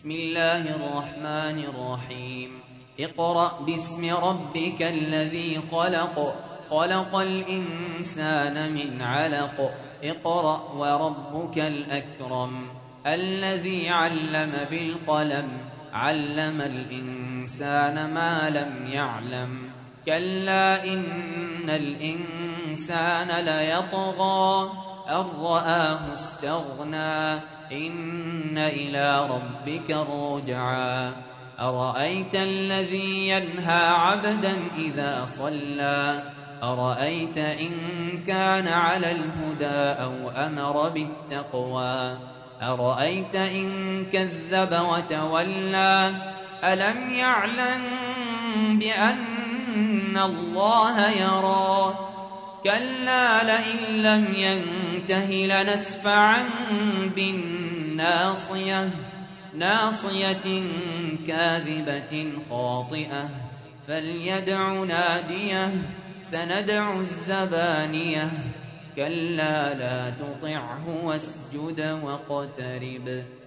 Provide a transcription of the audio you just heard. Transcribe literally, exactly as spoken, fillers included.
بسم الله الرحمن الرحيم اقرأ باسم ربك الذي خلق خلق الإنسان من علق اقرأ وربك الأكرم الذي علم بالقلم علم الإنسان ما لم يعلم كلا إن الإنسان ليطغى أن رآه استغنى إن إلى ربك الرجعى أرأيت الذي ينهى عبدا إذا صلى أرأيت إن كان على الهدى أو أمر بالتقوى أرأيت إن كذب وتولى ألم يعلم بأن الله يرى كلا لئن لم ينته لنسفعا بالناصية ناصية كاذبة خاطئة فليدع ناديه سندع الزبانية كلا لا تطعه واسجد واقترب